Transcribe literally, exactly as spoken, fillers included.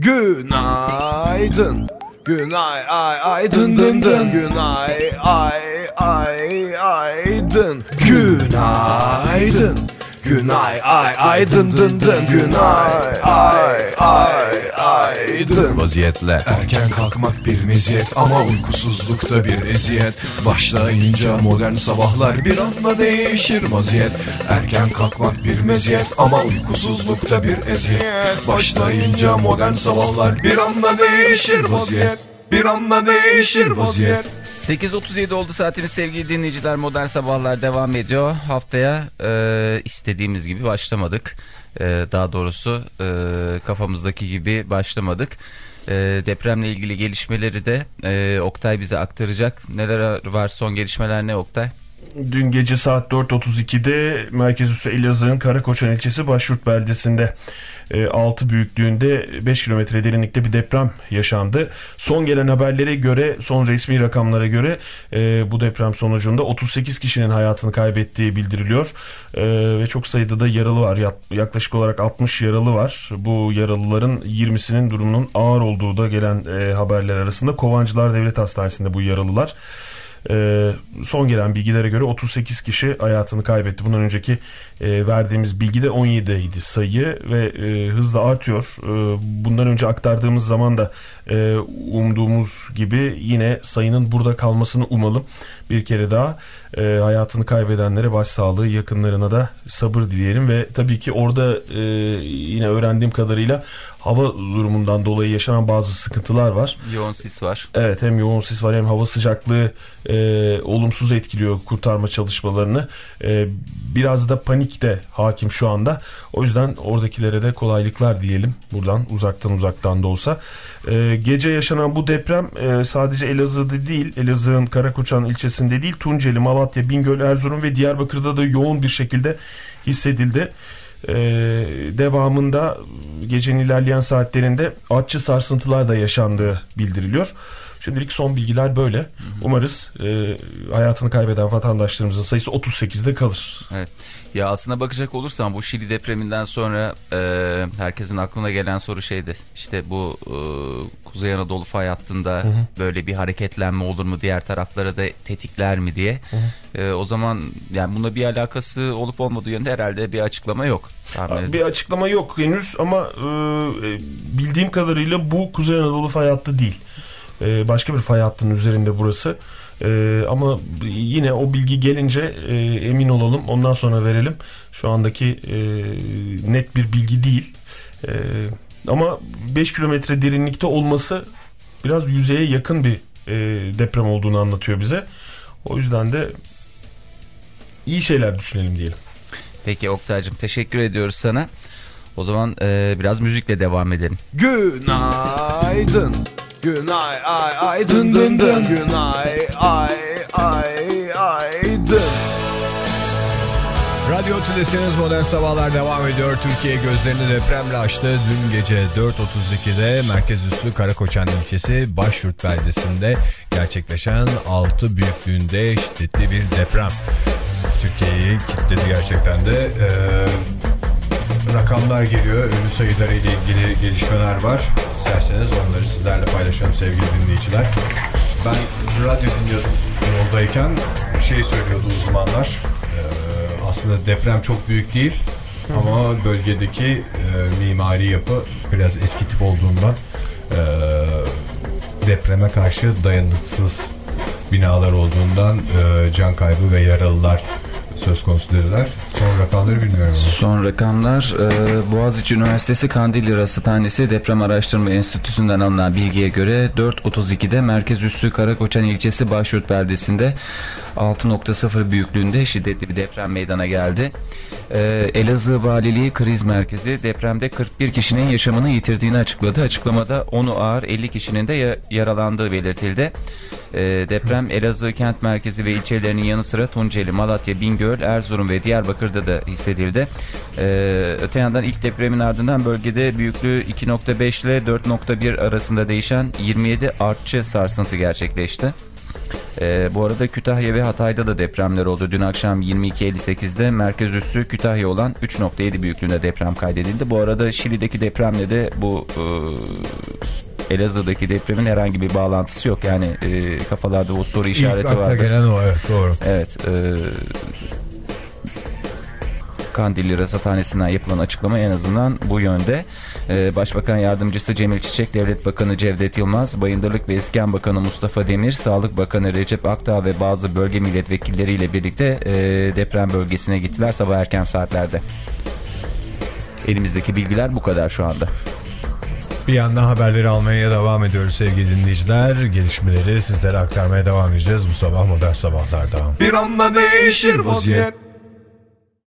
Günaydın. Günay ay ay dın dın dın. Günay ay ay ay dın. Günaydın. Günay ay ay dın dın dın. Günay ay ay ay dın. Vaziyetle erken kalkmak bir meziyet ama uykusuzlukta bir eziyet. Başlayınca modern sabahlar bir anda değişir vaziyet. Erken kalkmak bir meziyet ama uykusuzlukta bir eziyet. Başlayınca modern sabahlar bir anda değişir vaziyet. Bir anda değişir vaziyet. sekiz otuz yedi oldu saatimiz sevgili dinleyiciler. Modern Sabahlar devam ediyor. Haftaya e, istediğimiz gibi başlamadık. E, daha doğrusu e, kafamızdaki gibi başlamadık. E, depremle ilgili gelişmeleri de e, Oktay bize aktaracak. Neler var, son gelişmeler ne Oktay? Dün gece saat dört otuz ikide merkezüssü Elazığ'ın Karakoçan ilçesi Başyurt beldesinde e, altı büyüklüğünde beş kilometre derinlikte bir deprem yaşandı. Son gelen haberlere göre, son resmi rakamlara göre e, bu deprem sonucunda otuz sekiz kişinin hayatını kaybettiği bildiriliyor. E, ve çok sayıda da yaralı var. Yaklaşık olarak altmış yaralı var. Bu yaralıların yirmisinin durumunun ağır olduğu da gelen e, haberler arasında. Kovancılar Devlet Hastanesi'nde bu yaralılar. Ee, son gelen bilgilere göre otuz sekiz kişi hayatını kaybetti. Bundan önceki e, verdiğimiz bilgide on yediydi sayı ve e, hızla artıyor. E, bundan önce aktardığımız zaman da e, umduğumuz gibi yine sayının burada kalmasını umalım. Bir kere daha e, hayatını kaybedenlere başsağlığı, yakınlarına da sabır dileyelim ve tabii ki orada e, yine öğrendiğim kadarıyla hava durumundan dolayı yaşanan bazı sıkıntılar var. Yoğun sis var. Evet, hem yoğun sis var hem hava sıcaklığı e, olumsuz etkiliyor kurtarma çalışmalarını. E, biraz da panik de hakim şu anda. O yüzden oradakilere de kolaylıklar diyelim buradan, uzaktan uzaktan da olsa. E, gece yaşanan bu deprem e, sadece Elazığ'da değil, Elazığ'ın Karakoçan ilçesinde değil, Tunceli, Malatya, Bingöl, Erzurum ve Diyarbakır'da da yoğun bir şekilde hissedildi. Ee, devamında gecenin ilerleyen saatlerinde artçı sarsıntılar da yaşandığı bildiriliyor. Şimdilik son bilgiler böyle. Hı hı. Umarız e, hayatını kaybeden vatandaşlarımızın sayısı otuz sekizde kalır. Evet. Ya aslına bakacak olursam bu Şili depreminden sonra e, herkesin aklına gelen soru şeydi. İşte bu e, Kuzey Anadolu fay hattında hı hı. böyle bir hareketlenme olur mu, diğer taraflara da tetikler mi diye. Hı hı. E, o zaman yani bunda bir alakası olup olmadığı yönde herhalde bir açıklama yok. Bir açıklama yok henüz ama e, bildiğim kadarıyla bu Kuzey Anadolu fay hattı değil. E, başka bir fay hattının üzerinde burası. Ee, ama yine o bilgi gelince e, emin olalım, ondan sonra verelim. Şu andaki e, net bir bilgi değil. E, ama beş kilometre derinlikte olması biraz yüzeye yakın bir e, deprem olduğunu anlatıyor bize. O yüzden de iyi şeyler düşünelim diyelim. Peki Oktay'cığım, teşekkür ediyoruz sana. O zaman e, biraz müzikle devam edelim. Günaydın. Günay ay ay dın dın dın. Günay ay ay ay dın. Radyo Tülesi'niz Modern Sabahlar devam ediyor. Türkiye gözlerini depremle açtı. Dün gece dört otuz ikide merkez üssü Karakoçan ilçesi Başyurt beldesinde gerçekleşen altı büyüklüğünde şiddetli bir deprem Türkiye'yi kilitledi gerçekten de. Ee, rakamlar geliyor. Ölü sayıları ile ilgili gelişmeler var. İsterseniz onları sizlerle paylaşalım sevgili dinleyiciler. Ben radyo dinliyordum yoldayken, şey söylüyordu uzmanlar. Ee, aslında deprem çok büyük değil ama bölgedeki e, mimari yapı biraz eski tip olduğundan e, depreme karşı dayanıksız binalar olduğundan e, can kaybı ve yaralılar söz konusu dediler. Son rakamları bilmiyorum. Ama. Son rakamlar e, Boğaziçi Üniversitesi Kandilli Rasathanesi Deprem Araştırma Enstitüsü'nden alınan bilgiye göre dört otuz ikide merkez üssü Karakoçan ilçesi Başyurt beldesinde altı nokta sıfır büyüklüğünde şiddetli bir deprem meydana geldi. E, Elazığ Valiliği Kriz Merkezi depremde kırk bir kişinin yaşamını yitirdiğini açıkladı. Açıklamada onu ağır, elli kişinin de ya- yaralandığı belirtildi. E, deprem Elazığ kent merkezi ve ilçelerinin yanı sıra Tunceli, Malatya, Bingöl, Erzurum ve Diyarbakır'da da hissedildi. Ee, öte yandan ilk depremin ardından bölgede büyüklüğü iki nokta beş ile dört nokta bir arasında değişen yirmi yedi artçı sarsıntı gerçekleşti. Ee, bu arada Kütahya ve Hatay'da da depremler oldu. Dün akşam yirmi iki elli sekizde merkez üssü Kütahya olan üç nokta yedi büyüklüğünde deprem kaydedildi. Bu arada Şili'deki depremle de bu e, Elazığ'daki depremin herhangi bir bağlantısı yok. Yani e, kafalarda o soru işareti İlk vardı. akla gelen o, evet, doğru. Evet. E, Kandilli Rasathanesi'nden yapılan açıklama en azından bu yönde. Ee, Başbakan Yardımcısı Cemil Çiçek, Devlet Bakanı Cevdet Yılmaz, Bayındırlık ve İskan Bakanı Mustafa Demir, Sağlık Bakanı Recep Akdağ ve bazı bölge milletvekilleriyle birlikte e, deprem bölgesine gittiler sabah erken saatlerde. Elimizdeki bilgiler bu kadar şu anda. Bir yandan haberleri almaya devam ediyoruz sevgili dinleyiciler. Gelişmeleri sizlere aktarmaya devam edeceğiz bu sabah Modern Sabahlar'da. Bir anda değişir vaziyet.